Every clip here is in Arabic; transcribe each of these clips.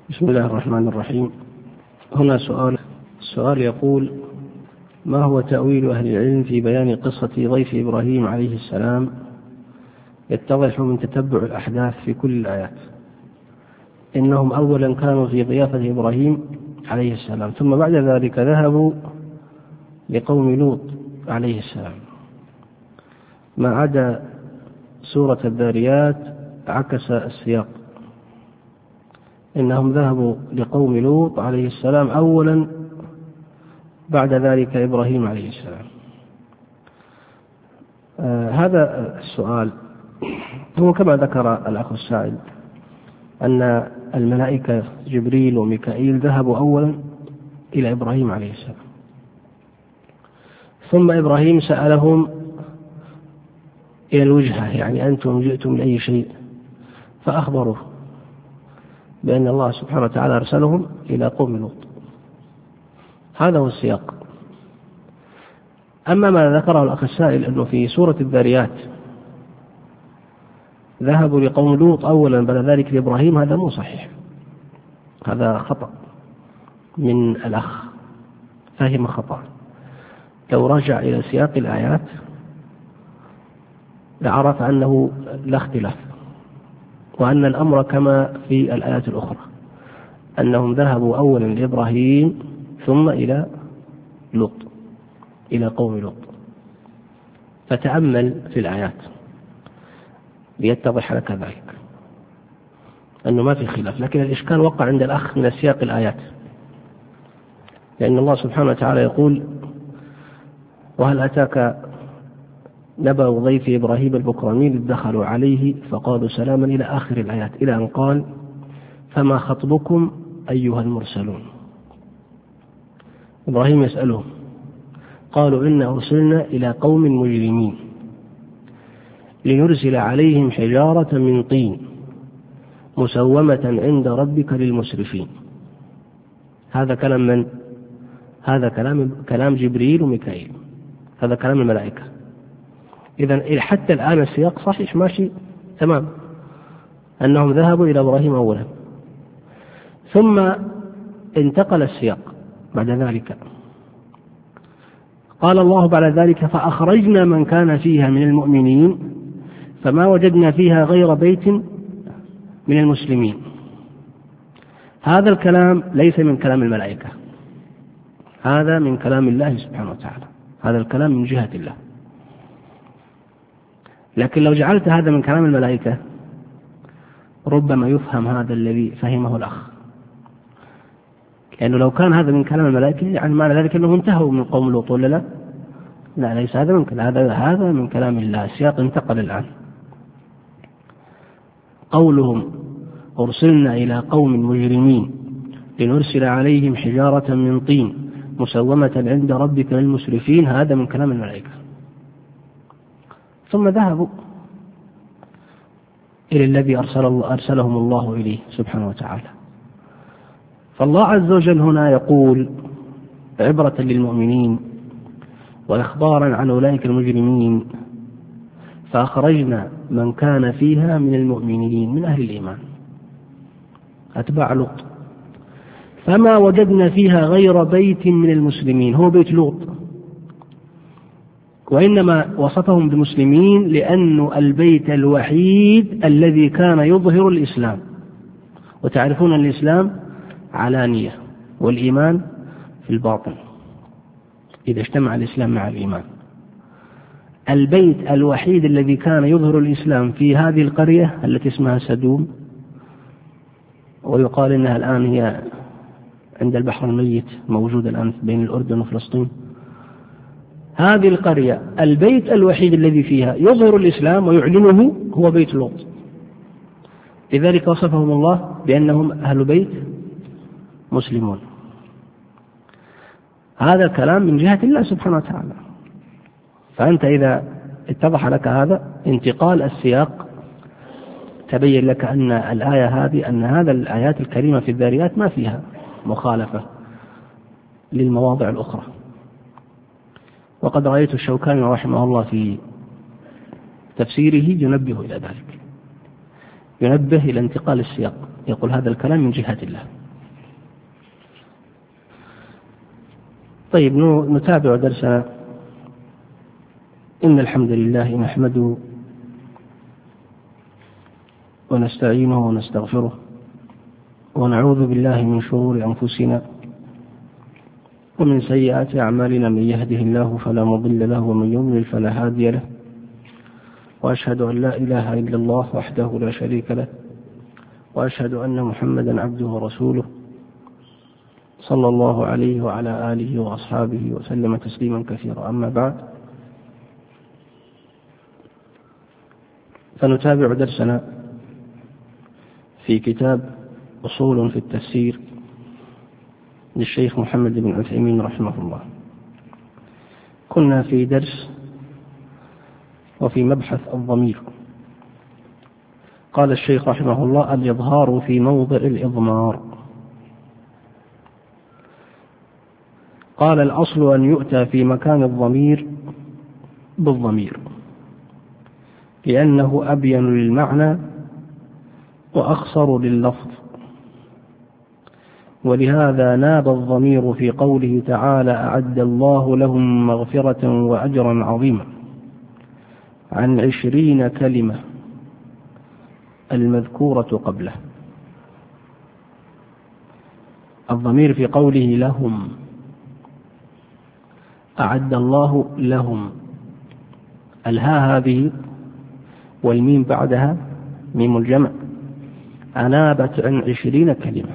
بسم الله الرحمن الرحيم. هنا سؤال يقول: ما هو تأويل أهل العلم في بيان قصة ضيف إبراهيم عليه السلام يتضح من تتبع الأحداث في كل الآيات؟ إنهم أولا كانوا في ضيافة إبراهيم عليه السلام، ثم بعد ذلك ذهبوا لقوم لوط عليه السلام، ما عدا سورة الذاريات عكس السياق، إنهم ذهبوا لقوم لوط عليه السلام أولا، بعد ذلك إبراهيم عليه السلام. هذا السؤال هو كما ذكر الأخ السائل أن الملائكة جبريل وميكائيل ذهبوا أولا إلى إبراهيم عليه السلام، ثم إبراهيم سألهم إلى الوجهة، يعني أنتم جئتم لأي شيء، فأخبروه بأن الله سبحانه وتعالى أرسلهم إلى قوم لوط. هذا هو السياق. أما ما ذكره الأخ السائل أنه في سورة الذاريات ذهبوا لقوم لوط أولا بعد ذلك لإبراهيم، هذا مو صحيح، هذا خطأ من الأخ، فهم خطأ. لو رجع إلى سياق الآيات لعرف أنه لا اختلاف، وأن الأمر كما في الآيات الأخرى، أنهم ذهبوا أولا لإبراهيم ثم إلى لوط، إلى قوم لوط. فتأمل في الآيات ليتضح لك ذلك أنه ما في خلاف، لكن الإشكال وقع عند الأخ من سياق الآيات، لأن الله سبحانه وتعالى يقول: وهل أتاك نبأ ضيف إبراهيم المكرمين إذ دخلوا عليه فقالوا سلاما إلى آخر الآيات، إلى أن قال: فما خطبكم أيها المرسلون. إبراهيم يسألهم، قالوا: إنا أرسلنا إلى قوم مجرمين لنرسل عليهم حجارة من طين مسومة عند ربك للمسرفين. هذا كلام من؟ هذا كلام جبريل وميكائيل، هذا كلام الملائكة. إذن حتى الآن السياق صحيح، ماشي تمام، أنهم ذهبوا إلى إبراهيم أولا، ثم انتقل السياق بعد ذلك. قال الله بعد ذلك: فأخرجنا من كان فيها من المؤمنين فما وجدنا فيها غير بيت من المسلمين. هذا الكلام ليس من كلام الملائكة، هذا من كلام الله سبحانه وتعالى، هذا الكلام من جهة الله. لكن لو جعلت هذا من كلام الملائكة ربما يفهم هذا الذي فهمه الأخ، لأنه لو كان هذا من كلام الملائكة يعني معنى ذلك أنهم انتهوا من قوم لوط، ولا لا؟ لا، ليس هذا من كلام، هذا من كلام الله. السياق انتقل الآن. قولهم: أرسلنا إلى قوم مجرمين لنرسل عليهم حجارة من طين مسومة عند ربك للمسرفين، هذا من كلام الملائكة. ثم ذهبوا إلى الذي أرسلهم الله إليه سبحانه وتعالى. فالله عز وجل هنا يقول عبرة للمؤمنين وإخبارا عن أولئك المجرمين: فأخرجنا من كان فيها من المؤمنين، من أهل الإيمان، أتباع لوط، فما وجدنا فيها غير بيت من المسلمين، هو بيت لوط، وإنما وصفهم بمسلمين لأنه البيت الوحيد الذي كان يظهر الإسلام، وتعرفون أن الإسلام علانية والإيمان في الباطن إذا اجتمع الإسلام مع الإيمان. البيت الوحيد الذي كان يظهر الإسلام في هذه القرية التي اسمها سدوم، ويقال إنها الآن هي عند البحر الميت، موجودة الآن بين الأردن وفلسطين. هذه القرية البيت الوحيد الذي فيها يظهر الإسلام ويعلنه هو بيت لوط، لذلك وصفهم الله بأنهم أهل بيت مسلمون. هذا الكلام من جهة الله سبحانه وتعالى. فأنت إذا اتضح لك هذا انتقال السياق تبين لك أن الآية هذه، أن هذا الآيات الكريمة في الذاريات ما فيها مخالفة للمواضع الأخرى. وقد رأيت الشوكاني رحمه الله في تفسيره ينبه إلى ذلك، ينبه إلى انتقال السياق، يقول هذا الكلام من جهة الله. طيب نتابع درسنا. إن الحمد لله نحمده ونستعينه ونستغفره ونعوذ بالله من شرور أنفسنا ومن سيئات أعمالنا، من يهده الله فلا مضل له ومن يضلل فلا هادي له، وأشهد أن لا إله إلا الله وحده لا شريك له، وأشهد أن محمدا عبده ورسوله صلى الله عليه وعلى آله وأصحابه وسلم تسليما كثيرا. أما بعد، فنتابع درسنا في كتاب أصول في التفسير للشيخ محمد بن عثيمين رحمه الله. كنا في درس وفي مبحث الضمير. قال الشيخ رحمه الله: الإظهار في موضع الإضمار. قال: الأصل أن يؤتى في مكان الضمير بالضمير، لأنه أبين للمعنى وأخصر لللفظ، ولهذا ناب الضمير في قوله تعالى: أعد الله لهم مغفرة وأجرا عظيما، عن 20 كلمة المذكورة قبله. الضمير في قوله لهم، أعد الله لهم، الهاء هذه والميم بعدها ميم الجمع أنابت عن 20 كلمة،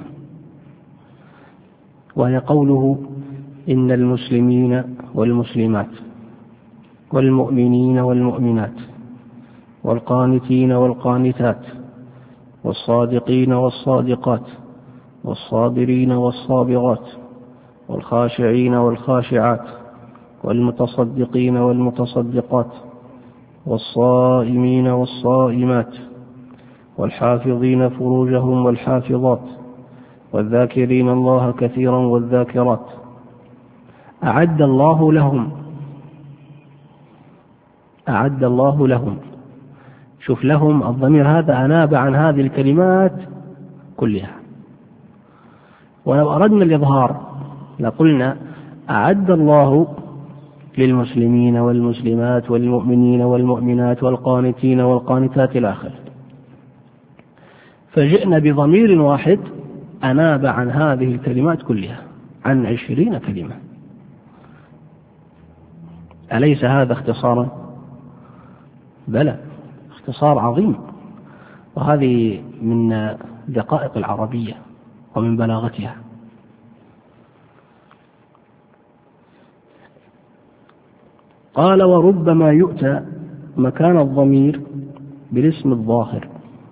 وهي قوله: إن المسلمين والمسلمات والمؤمنين والمؤمنات والقانتين والقانتات والصادقين والصادقات والصابرين والصابرات والخاشعين والخاشعات والمتصدقين والمتصدقات والصائمين والصائمات والحافظين فروجهم والحافظات والذاكرين الله كثيرا والذاكرات. أعد الله لهم، أعد الله لهم. شوف، لهم الضمير هذا أناب عن هذه الكلمات كلها. ولو أردنا الإظهار لقلنا: أعد الله للمسلمين والمسلمات والمؤمنين والمؤمنات والقانتين والقانتات إلى آخره. فجئنا بضمير واحد أناب عن هذه الكلمات كلها، عن 20 كلمة. أليس هذا اختصارا؟ بلى، اختصار عظيم، وهذه من دقائق العربية ومن بلاغتها. قال: وربما يؤتى مكان الضمير بالاسم الظاهر.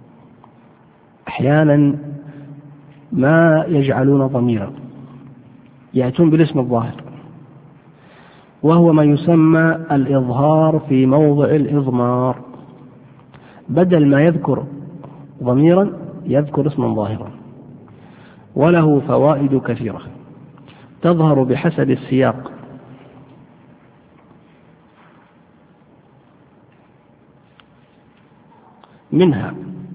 أحيانا ما يجعلون ضميرا، يأتون بالاسم الظاهر، وهو ما يسمى الإظهار في موضع الإضمار. بدل ما يذكر ضميرا يذكر اسما ظاهرا، وله فوائد كثيرة تظهر بحسب السياق. منها،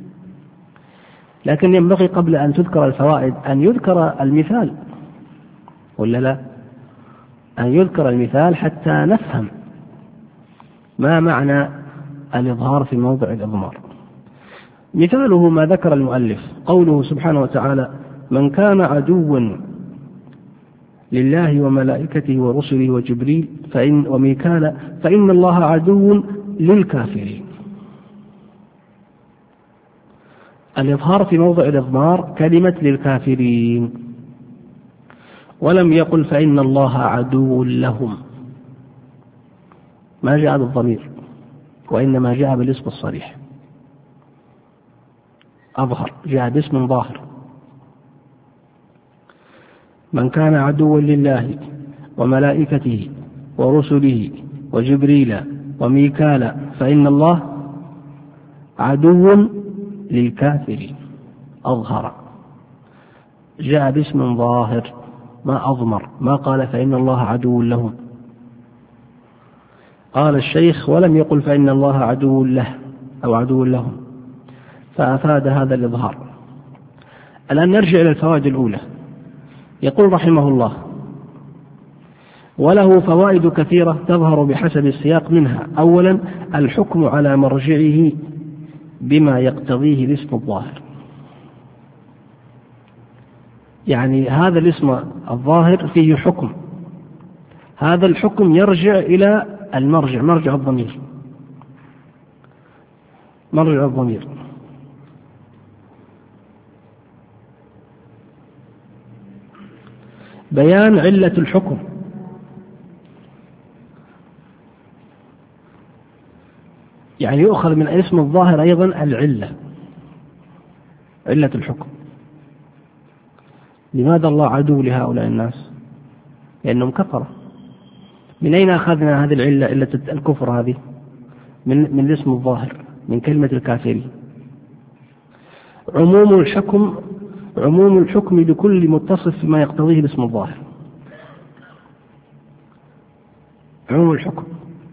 لكن ينبغي قبل أن تذكر الفوائد أن يذكر المثال، ولا لا؟ أن يذكر المثال حتى نفهم ما معنى الإظهار في موضع الإضمار. مثاله ما ذكر المؤلف، قوله سبحانه وتعالى: من كان عدوا لله وملائكته ورسله وجبريل وميكال فإن الله عدو للكافرين. الإظهار في موضع الإضمار كلمة للكافرين، ولم يقل فإن الله عدو لهم، ما جاء بالضمير، وإنما جاء بالاسم الصريح. أظهر، جاء باسم ظاهر. من كان عدوا لله وملائكته ورسله وجبريل وميكال فإن الله عدو للكافرين. أظهر، جاء باسم ظاهر، ما أضمر، ما قال فإن الله عدو لهم. قال الشيخ: ولم يقل فإن الله عدو له أو عدو لهم، فأفاد هذا الإظهار. الآن نرجع إلى الفوائد الأولى. يقول رحمه الله: وله فوائد كثيرة تظهر بحسب السياق، منها: أولا الحكم على مرجعه بما يقتضيه الاسم الظاهر، يعني هذا الاسم الظاهر فيه حكم، هذا الحكم يرجع إلى المرجع، مرجع الضمير، مرجع الضمير. بيان علة الحكم، يعني يؤخذ من اسم الظاهر أيضا العلة، علة الحكم. لماذا الله عدو لهؤلاء الناس؟ لأنهم كفروا. من أين أخذنا هذه العلة، علة الكفر هذه؟ من الاسم الظاهر، من كلمة الكافرين. عموم الحكم لكل متصف بما يقتضيه الاسم الظاهر. عموم الحكم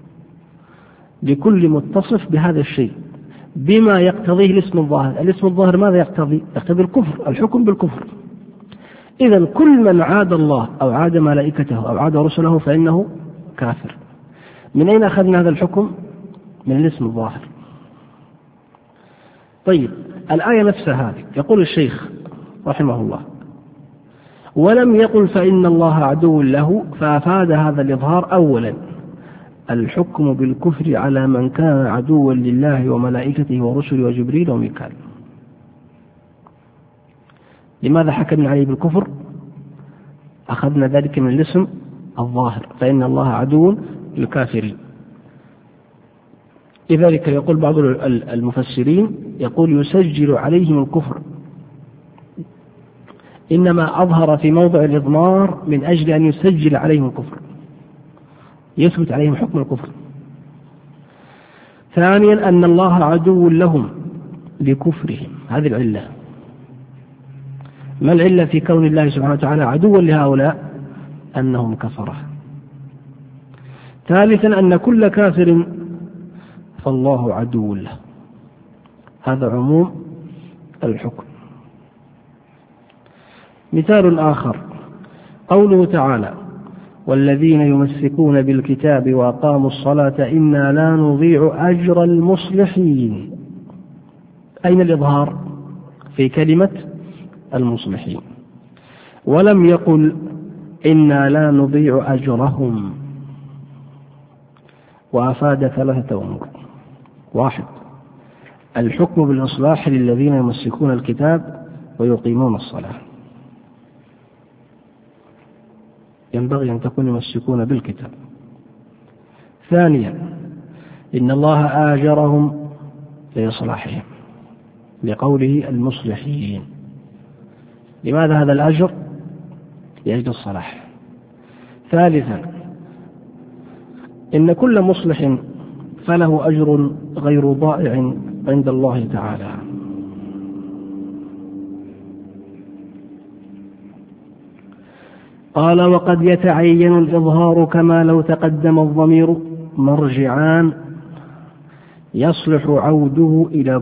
لكل متصف بهذا الشيء بما يقتضيه الاسم الظاهر. الاسم الظاهر ماذا يقتضي؟ يقتضي الكفر، الحكم بالكفر. إذن كل من عاد الله أو عاد ملائكته أو عاد رسله فإنه كافر. من أين أخذنا هذا الحكم؟ من الاسم الظاهر. طيب، الآية نفسها هذه يقول الشيخ رحمه الله: ولم يقل فإن الله عدو له، فأفاد هذا الإظهار: أولا الحكم بالكفر على من كان عدوا لله وملائكته ورسله وجبريل وميكال. لماذا حكمنا عليه بالكفر؟ أخذنا ذلك من الاسم الظاهر، فإن الله عدو للكافرين. لذلك يقول بعض المفسرين، يقول يسجل عليهم الكفر، إنما أظهر في موضع الإضمار من أجل أن يسجل عليهم الكفر، يثبت عليهم حكم الكفر. ثانيا أن الله عدو لهم لكفرهم، هذه العلة. ما العلة في كون الله سبحانه وتعالى عدوا لهؤلاء؟ أنهم كفرة. ثالثا أن كل كافر فالله عدو له، هذا عموم الحكم. مثال آخر قوله تعالى: والذين يمسكون بالكتاب وأقاموا الصلاة إنا لا نضيع أجر المصلحين. أين الإظهار؟ في كلمة المصلحين. ولم يقل إنا لا نضيع أجرهم. وأفاد ثلاثة أمور: واحد الحكم بالإصلاح للذين يمسكون الكتاب ويقيمون الصلاة، ينبغي أن تكون يمسكون بالكتاب. ثانيا إن الله آجرهم لإصلاحهم، لقوله المصلحين. لماذا هذا الأجر؟ لأجل الصلاح. ثالثا إن كل مصلح فله أجر غير ضائع عند الله تعالى. قال: وقد يتعين الإظهار كما لو تقدم الضمير مرجعان يصلح عوده إلى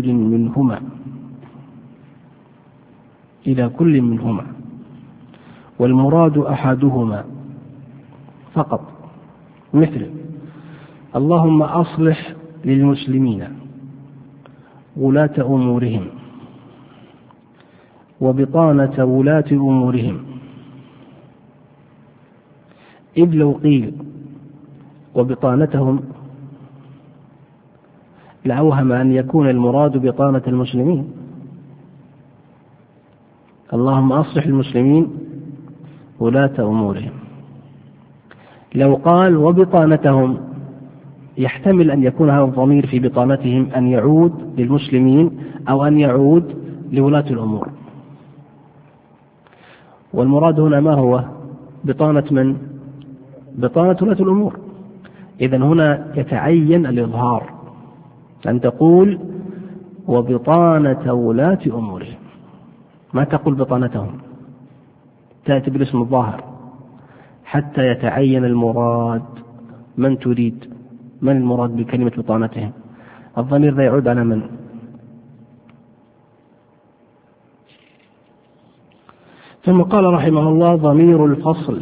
كل منهما والمراد أحدهما فقط، مثل: اللهم أصلح للمسلمين ولاة أمورهم وبطانة ولاة أمورهم. إذ لو قيل وبطانتهم لأوهم أن يكون المراد بطانة المسلمين. اللهم أصلح المسلمين ولاة أمورهم. لو قال وبطانتهم يحتمل أن يكون هذا الضمير في بطانتهم أن يعود للمسلمين أو أن يعود لولاة الأمور. والمراد هنا ما هو؟ بطانة من؟ بطانة ولاة الأمور. إذن هنا يتعين الإظهار، أن تقول وبطانة ولاة أمورهم، ما تقول بطانتهم، تأتي بالاسم الظاهر حتى يتعين المراد. من تريد؟ من المراد بكلمة بطانتهم؟ الضمير ذا يعود على من؟ ثم قال رحمه الله: ضمير الفصل.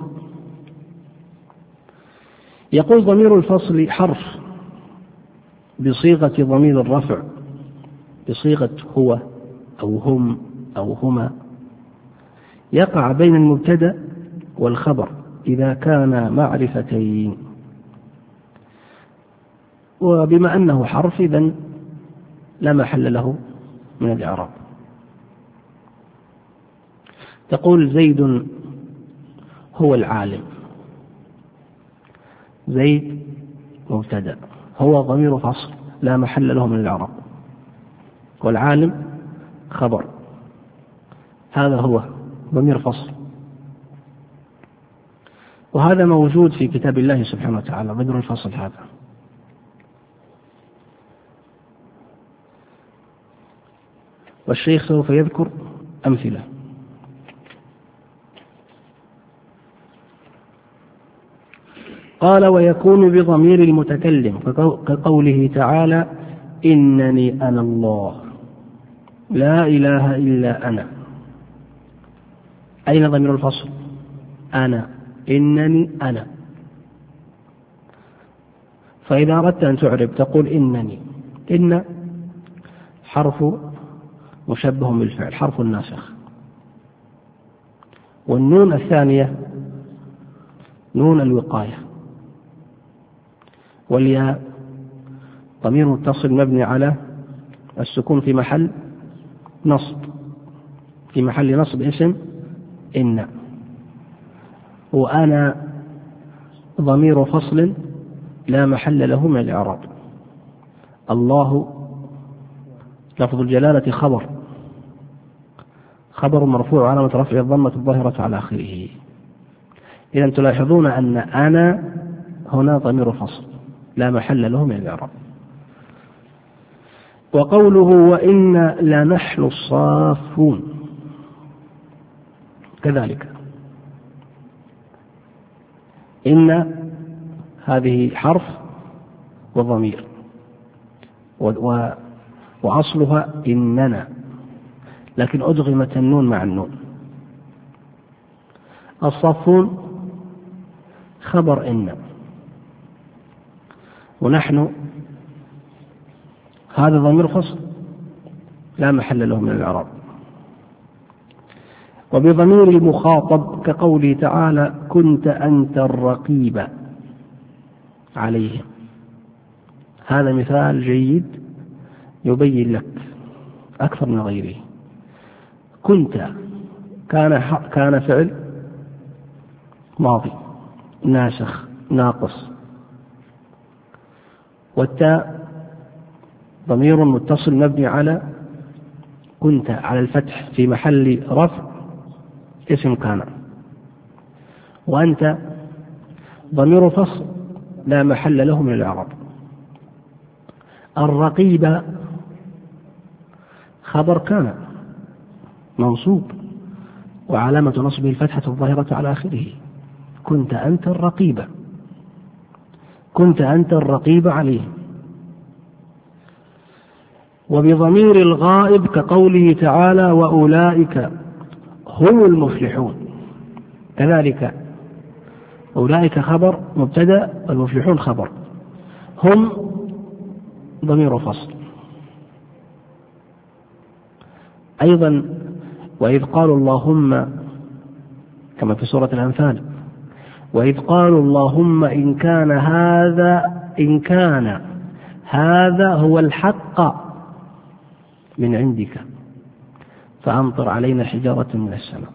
يقول: ضمير الفصل حرف بصيغة ضمير الرفع، بصيغة هو أو هم أو هما، يقع بين المبتدأ والخبر إذا كانا معرفتين. وبما أنه حرف إذن لا محل له من الإعراب. تقول: زيد هو العالم. زيد مبتدأ، هو ضمير فصل لا محل له من الإعراب، والعالم خبر، هذا هو ضمير فصل. وهذا موجود في كتاب الله سبحانه وتعالى، ضمير الفصل هذا. والشيخ سوف يذكر أمثلة. قال: ويكون بضمير المتكلم كقوله تعالى: إنني أنا الله لا إله إلا أنا. أين ضمير الفصل؟ أنا، إنني أنا. فإذا أردت أن تعرب تقول: إنني. إن حرف مشبه بالفعل، حرف الناسخ. والنون الثانية نون الوقاية. والياء ضمير متصل مبني على السكون في محل نصب، في محل نصب اسم إن. وأنا ضمير فصل لا محل له من الإعراب. الله لفظ الجلالة خبر، خبر مرفوع علامة رفع الضمة الظاهرة على آخره. إذن تلاحظون أن أنا هنا ضمير فصل لا محل له من الإعراب. وقوله: وإن لنحن الصافون، كذلك إن هذه حرف وضمير، وأصلها إننا، لكن أدغمت النون مع النون. الصافون خبر إن، ونحن هذا ضمير فصل لا محل له من الإعراب. وبضمير المخاطب كقوله تعالى: كنت أنت الرقيب عليهم. هذا مثال جيد يبين لك أكثر من غيره. كنت كان فعل ماضي ناسخ ناقص، والتاء ضمير متصل مبني على كنت على الفتح في محل رفع اسم كان. وأنت ضمير فصل لا محل له من الإعراب. الرقيب خبر كان منصوب، وعلامة نصبه الفتحة الظاهرة على آخره. كنت أنت الرقيب، كنت أنت الرقيب عليهم. وبضمير الغائب كقوله تعالى: وأولئك هم المفلحون. كذلك أولئك خبر مبتدأ، المفلحون خبر. هم ضمير فصل. أيضا: وإذ قالوا اللهم، كما في سورة الأنفال: وإذ قالوا اللهم إن كان هذا هو الحق من عندك فأمطر علينا حجارة من السماء.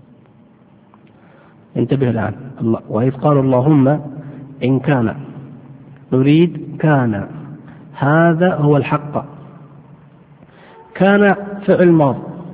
انتبه الآن. وإذ قالوا اللهم إن كان، نريد كان هذا هو الحق. كان فعل ماض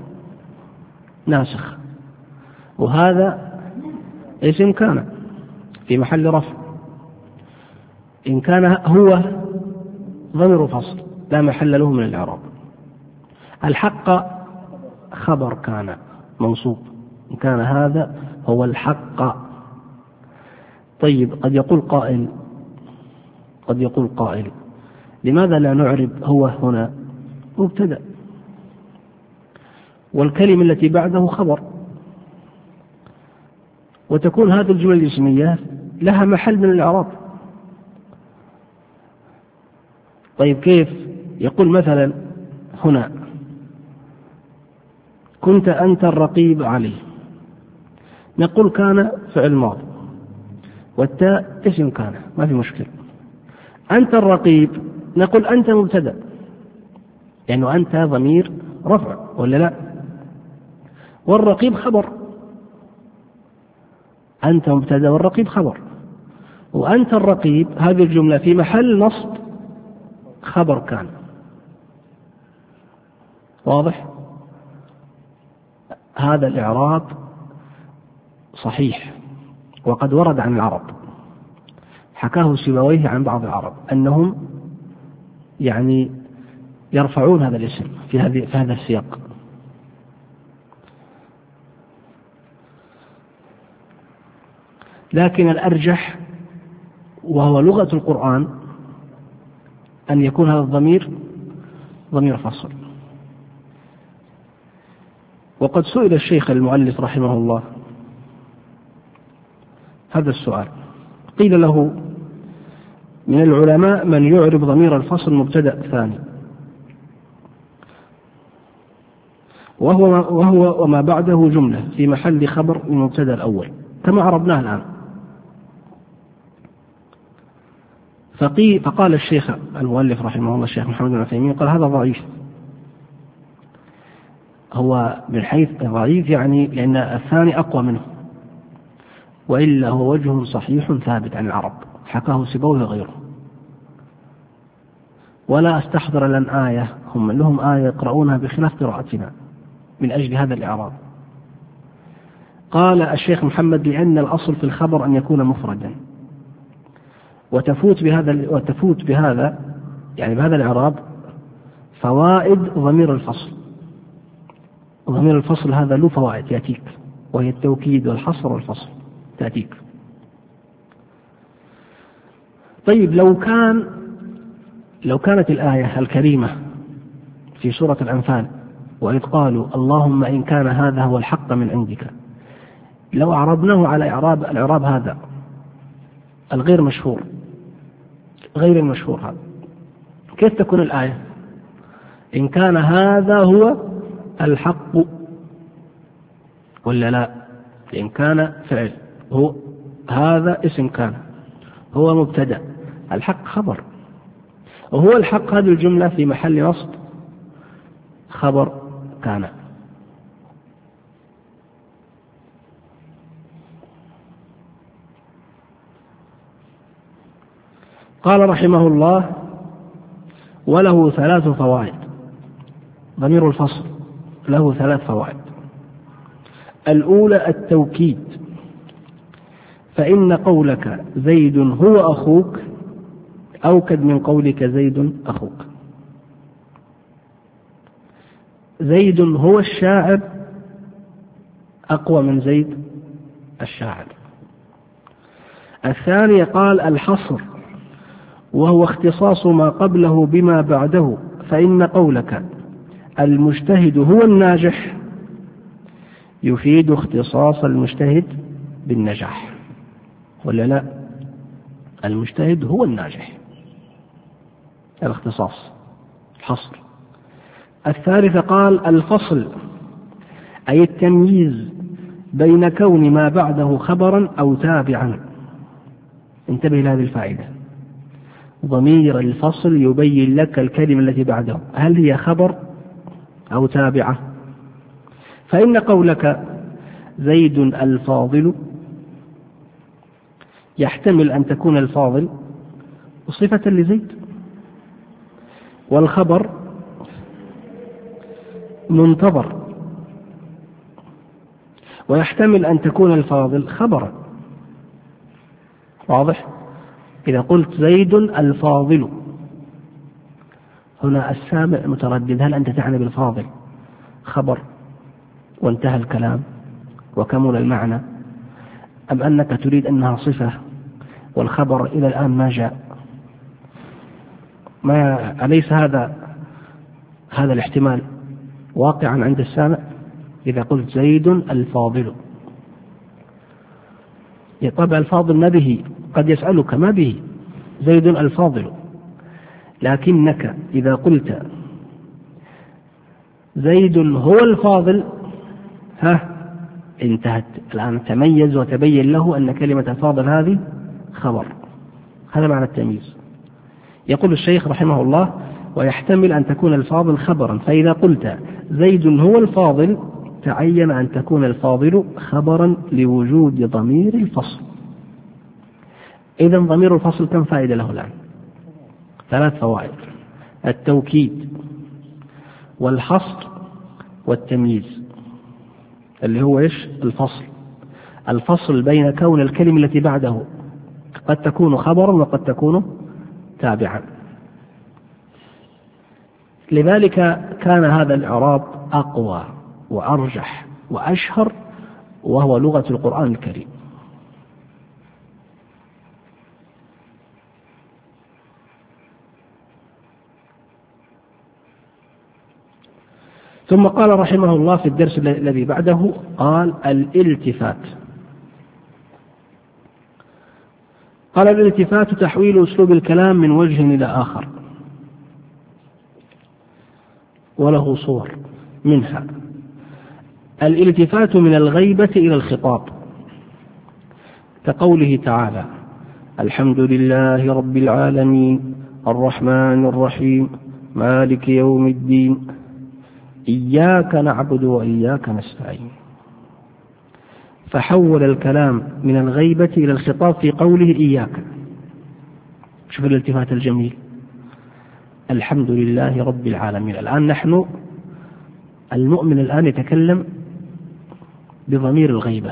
ناسخ، وهذا اسم كان في محل رفع. إن كان هو ضمير فصل لا محل له من الإعراب. الحق خبر كان منصوب، إن كان هذا هو الحق. طيب، قد يقول قائل: لماذا لا نعرب هو هنا مبتدأ والكلمة التي بعده خبر؟ وتكون هذه الجملة الاسمية لها محل من الإعراب. طيب كيف؟ يقول مثلا هنا كنت أنت الرقيب عليه، نقول كان فعل ماضي والتاء اسم كان، ما في مشكلة. أنت الرقيب نقول أنت مبتدأ، لأنه أنت ضمير رفع ولا لا؟ والرقيب خبر، أنت مبتدأ والرقيب خبر، وأنت الرقيب هذه الجملة في محل نصب خبر كان. واضح؟ هذا الإعراب صحيح، وقد ورد عن العرب، حكاه سيبويه عن بعض العرب أنهم يعني يرفعون هذا الاسم في هذا السياق. لكن الأرجح وهو لغة القرآن أن يكون هذا الضمير ضمير فصل. وقد سئل الشيخ المؤلف رحمه الله هذا السؤال، قيل له من العلماء من يعرب ضمير الفصل مبتدأ ثاني، وهو وما بعده جملة في محل خبر المبتدأ الأول كما عربناه الآن. فقال الشيخ المؤلف رحمه الله الشيخ محمد بن عثيمين قال هذا ضعيف. هو من حيث ضعيف يعني لأن الثاني أقوى منه، وإلا هو وجه صحيح ثابت عن العرب حكاه سيبويه غيره. ولا أستحضر لن آية، هم لهم آية يقرؤونها بخلاف قراءتنا من أجل هذا الإعراب. قال الشيخ محمد لأن الأصل في الخبر أن يكون مفردا، وتفوت بهذا يعني بهذا الإعراب فوائد ضمير الفصل. ضمير الفصل هذا له فوائد يأتيك، وهي التوكيد والحصر والفصل تأتيك. طيب لو كانت الآية الكريمة في سورة الأنفال وإذ قالوا اللهم إن كان هذا هو الحق من عندك، لو أعربناه على الإعراب هذا الغير مشهور غير المشهور هذا، كيف تكون الآية؟ إن كان هذا هو الحق ولا لا؟ إن كان فعل، هو هذا اسم كان، هو مبتدأ، الحق خبر، وهو الحق هذه الجملة في محل نصب خبر كان. قال رحمه الله وله 3 فوائد. ضمير الفصل له 3 فوائد. الأولى التوكيد، فإن قولك زيد هو أخوك أوكد من قولك زيد أخوك. زيد هو الشاعر أقوى من زيد الشاعر. الثانية قال الحصر، وهو اختصاص ما قبله بما بعده، فإن قولك المجتهد هو الناجح يفيد اختصاص المجتهد بالنجاح ولا لا؟ المجتهد هو الناجح، الاختصاص الحصر. الثالثة قال الفصل، أي التمييز بين كون ما بعده خبرا أو تابعا. انتبه لهذه الفائدة، ضمير الفصل يبين لك الكلمة التي بعده هل هي خبر أو تابعة. فإن قولك زيد الفاضل يحتمل أن تكون الفاضل صفة لزيد، والخبر منتظر، ويحتمل أن تكون الفاضل خبرا. واضح؟ إذا قلت زيد الفاضل هنا السامع متردد، هل أنت تعني بالفاضل خبر وانتهى الكلام وكمل المعنى، أم أنك تريد أنها صفة والخبر إلى الآن ما جاء؟ أليس هذا الاحتمال واقعا عند السامع إذا قلت زيد الفاضل؟ طبعا الفاضل ما به، قد يسألك ما به، زيد الفاضل، لكنك إذا قلت زيد هو الفاضل انتهت الآن، تميز وتبين له أن كلمة الفاضل هذه خبر. هذا معنى التمييز. يقول الشيخ رحمه الله: ويحتمل أن تكون الفاضل خبرا، فإذا قلت زيد هو الفاضل تعين أن تكون الفاضل خبرا لوجود ضمير الفصل. إذا ضمير الفصل كم فائدة له الآن؟ 3 فوائد: التوكيد والحصر والتمييز، اللي هو إيش؟ الفصل بين كون الكلمة التي بعده قد تكون خبرا وقد تكون تابعا. لذلك كان هذا الإعراب أقوى وأرجح وأشهر، وهو لغة القرآن الكريم. ثم قال رحمه الله في الدرس الذي بعده، قال: الالتفات. قال: الالتفات تحويل أسلوب الكلام من وجه إلى آخر، وله صور، منها الالتفات من الغيبة إلى الخطاب، كقوله تعالى: الحمد لله رب العالمين الرحمن الرحيم مالك يوم الدين إياك نعبد وإياك نستعين. فحول الكلام من الغيبة إلى الخطاب في قوله إياك. شوف الالتفات الجميل، الحمد لله رب العالمين. الآن نحن المؤمن الآن يتكلم بضمير الغيبة،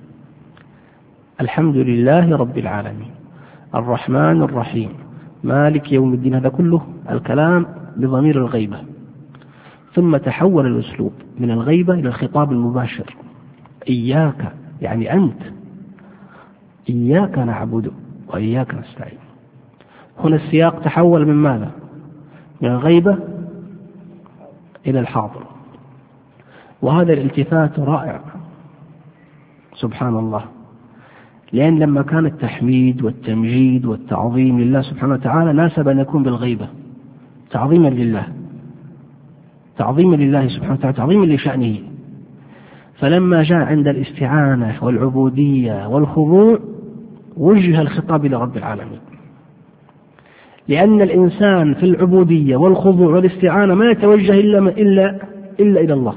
الحمد لله رب العالمين الرحمن الرحيم مالك يوم الدين، هذا كله الكلام بضمير الغيبة. ثم تحول الأسلوب من الغيبة إلى الخطاب المباشر، إياك يعني أنت، إياك نعبد وإياك نستعين. هنا السياق تحول من ماذا؟ من الغيبة إلى الحاضر. وهذا الالتفات رائع سبحان الله، لأن لما كان التحميد والتمجيد والتعظيم لله سبحانه وتعالى ناسب أن يكون بالغيبة، تعظيما لله، تعظيما لله سبحانه وتعالى، تعظيما لشأنه. فلما جاء عند الاستعانة والعبودية والخضوع وجه الخطاب إلى رب العالمين، لأن الإنسان في العبودية والخضوع والاستعانة ما يتوجه إلا إلى الله.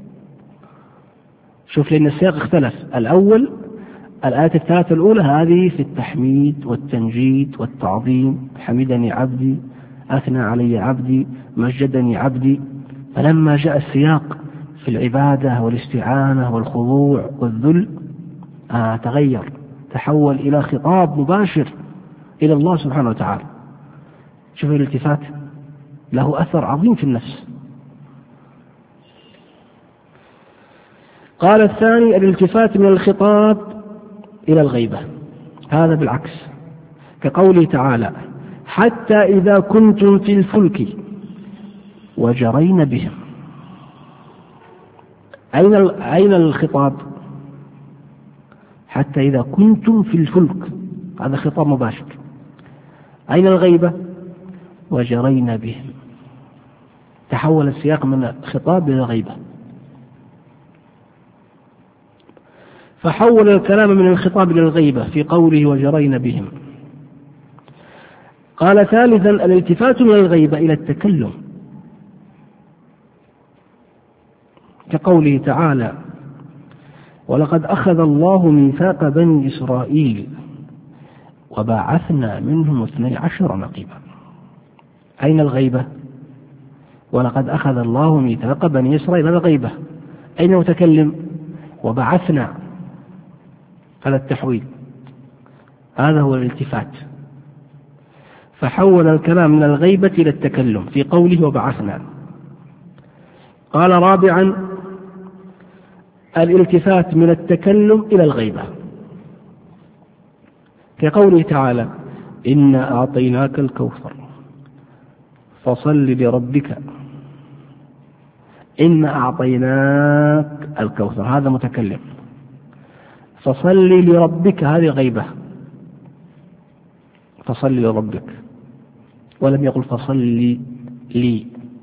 شوف، لأن السياق اختلف. الأول الآية الثلاثة الأولى هذه في التحميد والتمجيد والتعظيم، حمدني عبدي أثنى علي عبدي مجدني عبدي. فلما جاء السياق في العبادة والاستعانة والخضوع والذل تغير، تحول إلى خطاب مباشر إلى الله سبحانه وتعالى. شوف الالتفات له أثر عظيم في النفس. قال الثاني الالتفات من الخطاب إلى الغيبة، هذا بالعكس، كقوله تعالى: حتى إذا كنتم في الفلك وجرين بهم. أين الخطاب؟ حتى إذا كنتم في الفلك، هذا خطاب مباشر. أين الغيبة؟ وجرين بهم. تحول السياق من الخطاب إلى الغيبة، فحول الكلام من الخطاب إلى الغيبة في قوله وجرين بهم. قال ثالثا الالتفات من الغيبة إلى التكلم، كقوله تعالى: ولقد أخذ الله ميثاق بني إسرائيل وبعثنا منهم 12 نقيبا. أين الغيبة؟ ولقد أخذ الله ميثاق بني إسرائيل، هذا غيبة. أين المتكلم؟ وبعثنا، هذا التحويل، هذا هو الالتفات. فحول الكلام من الغيبة إلى التكلم في قوله وبعثنا. قال رابعا الالتفات من التكلم إلى الغيبة، كقوله تعالى: إنا أعطيناك الكوثر فصل لربك. إنا أعطيناك الكوثر، هذا متكلم. فصل لربك هذه غيبة، فصل لربك، ولم يقل فصل لي،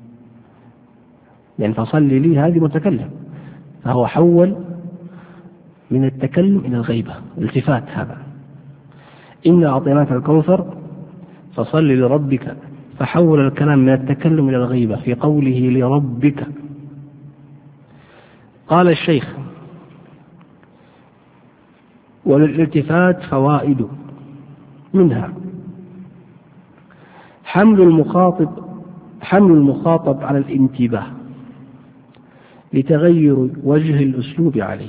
يعني فصل لي هذه متكلم، فهو حول من التكلم إلى الغيبة، التفات هذا. إنا أعطيناك الكوثر فصل لربك، فحول الكلام من التكلم إلى الغيبة في قوله لربك. قال الشيخ: وللالتفات فوائد، منها حمل المخاطب على الانتباه لتغير وجه الأسلوب عليه.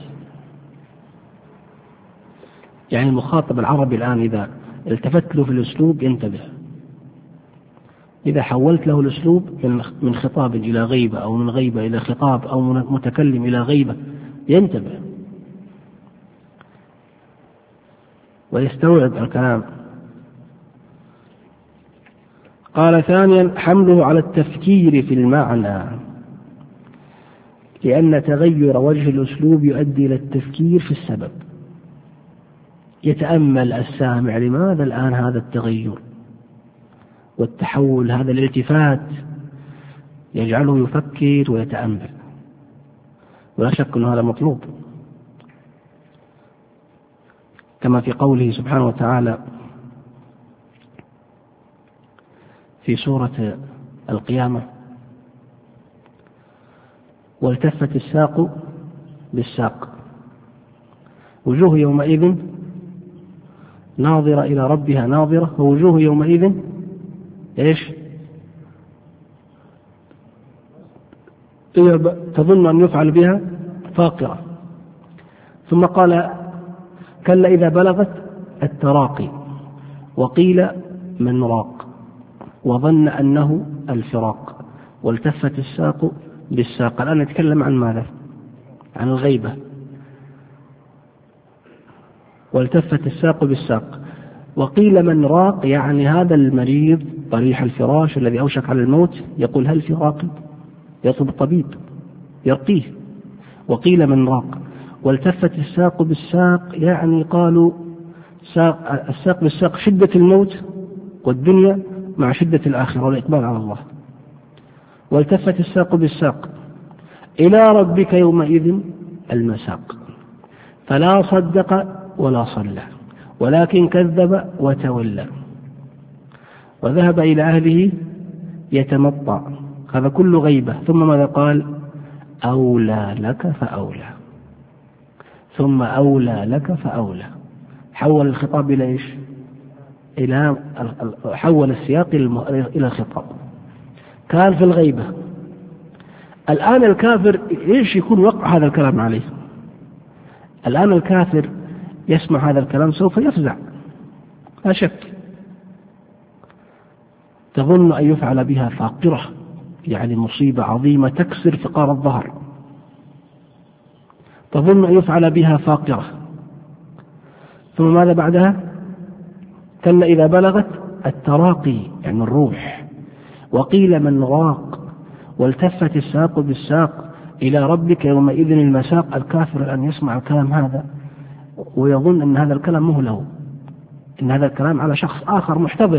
يعني المخاطب العربي الآن إذا التفت له في الأسلوب ينتبه، إذا حولت له الأسلوب من خطاب إلى غيبة أو من غيبة إلى خطاب أو من متكلم إلى غيبة ينتبه ويستوعب الكلام. قال: ثانيا حمله على التفكير في المعنى، لأن تغير وجه الأسلوب يؤدي إلى التفكير في السبب. يتأمل السامع لماذا الآن هذا التغير والتحول، هذا الالتفات يجعله يفكر ويتأمل، ولا شك أن هذا مطلوب، كما في قوله سبحانه وتعالى في سورة القيامة: والتفت الساق بالساق وجوه يومئذ ناظرة إلى ربها ناظرة ووجوه يومئذ إيش؟ تظن أن يفعل بها فاقرة. ثم قال: كلا إذا بلغت التراقي وقيل من راق وظن أنه الفراق والتفت الساق بالساق. الآن نتكلم عن ماذا؟ عن الغيبة. والتفت الساق بالساق وقيل من راق، يعني هذا المريض طريح الفراش الذي أوشك على الموت يقول: هل في راقي؟ يطلب الطبيب يرقيه. وقيل من راق. والتفت الساق بالساق، يعني قالوا الساق بالساق شدة الموت والدنيا مع شدة الآخرة والإقبال على الله. والتفت الساق بالساق إلى ربك يومئذ المساق، فلا صدق ولا صلى ولكن كذب وتولى وذهب إلى أهله يتمطع. هذا كل غيبة. ثم ماذا قال؟ أولى لك فأولى، ثم أولى لك فأولى. حول الخطاب إلى إيش؟ حول السياق إلى الخطاب. كان في الغيبة. الآن الكافر إيش يكون وقع هذا الكلام عليه؟ الآن الكافر يسمع هذا الكلام سوف يفزع لا شك، تظن أن يفعل بها فاقرة، يعني مصيبة عظيمة تكسر فقار الظهر، تظن أن يفعل بها فاقرة. ثم ماذا بعدها؟ كلا إذا بلغت التراقي، يعني الروح. وقيل من راق. والتفت الساق بالساق إلى ربك يومئذ المساق. الكافر الآن يسمع الكلام هذا ويظن أن هذا الكلام مهله، إن هذا الكلام على شخص آخر محتضر.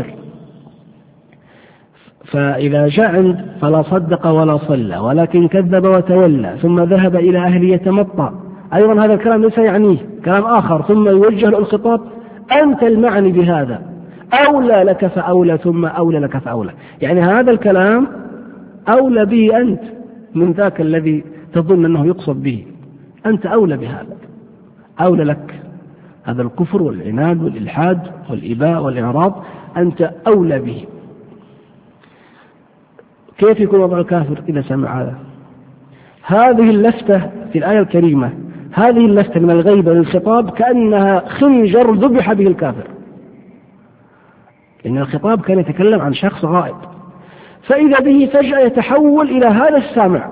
فإذا جاء فلا صدق ولا صلى ولكن كذب وتولى ثم ذهب إلى أهله يتمطع، أيضا هذا الكلام ليس يعنيه، كلام آخر. ثم يوجه له الخطاب: أنت المعني بهذا، أولى لك فأولى، ثم أولى لك فأولى. يعني هذا الكلام أولى به أنت من ذاك الذي تظن أنه يقصد به، أنت أولى بهذا، أولى لك هذا الكفر والعناد والإلحاد والإباء والإعراض، أنت أولى به. كيف يكون وضع الكافر إذا سمع هذا؟ هذه اللفتة في الآية الكريمة، هذه اللفتة من الغيبة للخطاب كأنها خنجر ذبح به الكافر، إن الخطاب كان يتكلم عن شخص غائب، فإذا به فجأة يتحول إلى هذا السامع.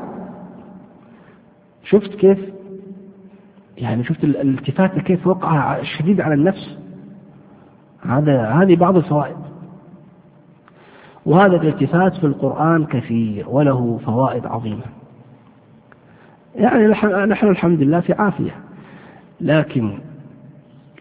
شفت كيف؟ يعني شفت الالتفات كيف وقع شديد على النفس. هذه بعض الفوائد. وهذا الالتفات في القرآن كثير وله فوائد عظيمة. يعني نحن الحمد لله في عافية، لكن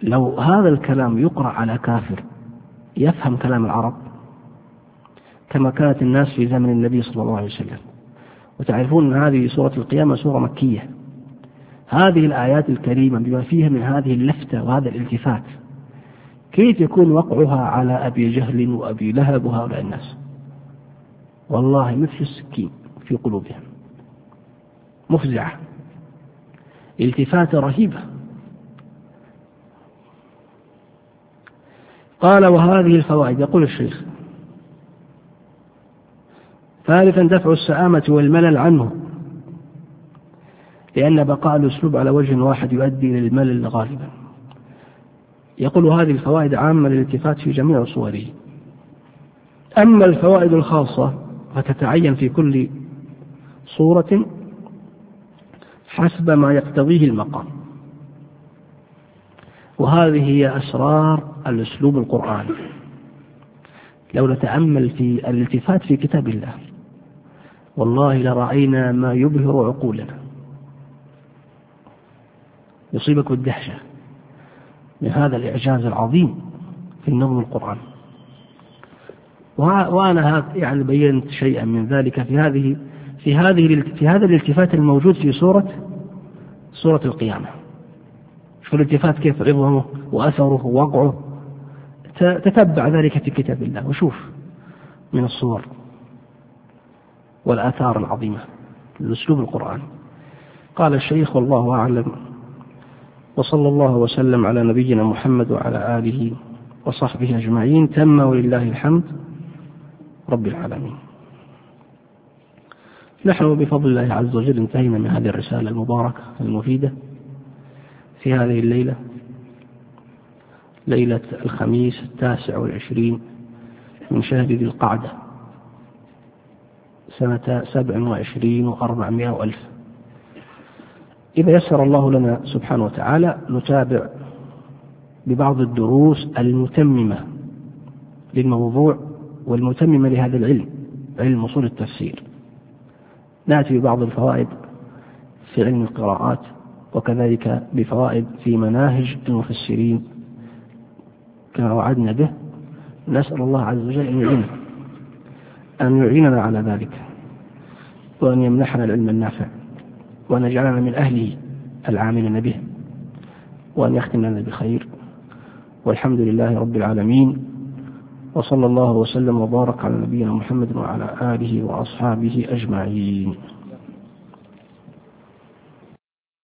لو هذا الكلام يقرأ على كافر يفهم كلام العرب كما كانت الناس في زمن النبي صلى الله عليه وسلم، وتعرفون أن هذه سورة القيامة سورة مكية، هذه الآيات الكريمة بما فيها من هذه اللفتة وهذا الالتفات كيف يكون وقعها على أبي جهل وأبي لهب وهؤلاء الناس؟ والله مثل السكين في قلوبهم، مفزعة، التفاتة رهيبة. قال وهذه الفوائد، يقول الشيخ: ثالثا دفع السآمة والملل عنه، لأن بقاء الأسلوب على وجه واحد يؤدي إلى الملل غالبا. يقول هذه الفوائد عامة للالتفات في جميع صوره، أما الفوائد الخاصة فتتعين في كل صورة حسب ما يقتضيه المقام، وهذه هي أسرار الأسلوب القرآني. لو نتأمل في الالتفات في كتاب الله والله لرأينا ما يبهر عقولنا، يصيبك الدهشة من هذا الإعجاز العظيم في النظم القرآني. وأنا يعني بينت شيئا من ذلك في هذا الالتفات الموجود في سورة القيامة. شوف الالتفات كيف عظمه وأثره ووقعه، تتبع ذلك في كتاب الله وشوف من الصور والآثار العظيمة للأسلوب القرآني. قال الشيخ: والله أعلم، وصلى الله وسلم على نبينا محمد وعلى آله وصحبه أجمعين. تم ولله الحمد رب العالمين. نحن بفضل الله عز وجل انتهينا من هذه الرسالة المباركة المفيدة في هذه الليلة، ليلة الخميس 29 من شهر ذي القعدة سنة 27 و400 ألف. إذا يسر الله لنا سبحانه وتعالى نتابع ببعض الدروس المتممة للموضوع والمتممة لهذا العلم، علم أصول التفسير. نأتي ببعض الفوائد في علم القراءات، وكذلك بفوائد في مناهج المفسرين كما وعدنا به. نسأل الله عز وجل أن يعيننا على ذلك، وأن يمنحنا العلم النافع، وأن يجعلنا من أهله العاملين به، وأن يختم لنا بخير. والحمد لله رب العالمين، وصلى الله وسلم وبارك على نبينا محمد وعلى آله وأصحابه أجمعين.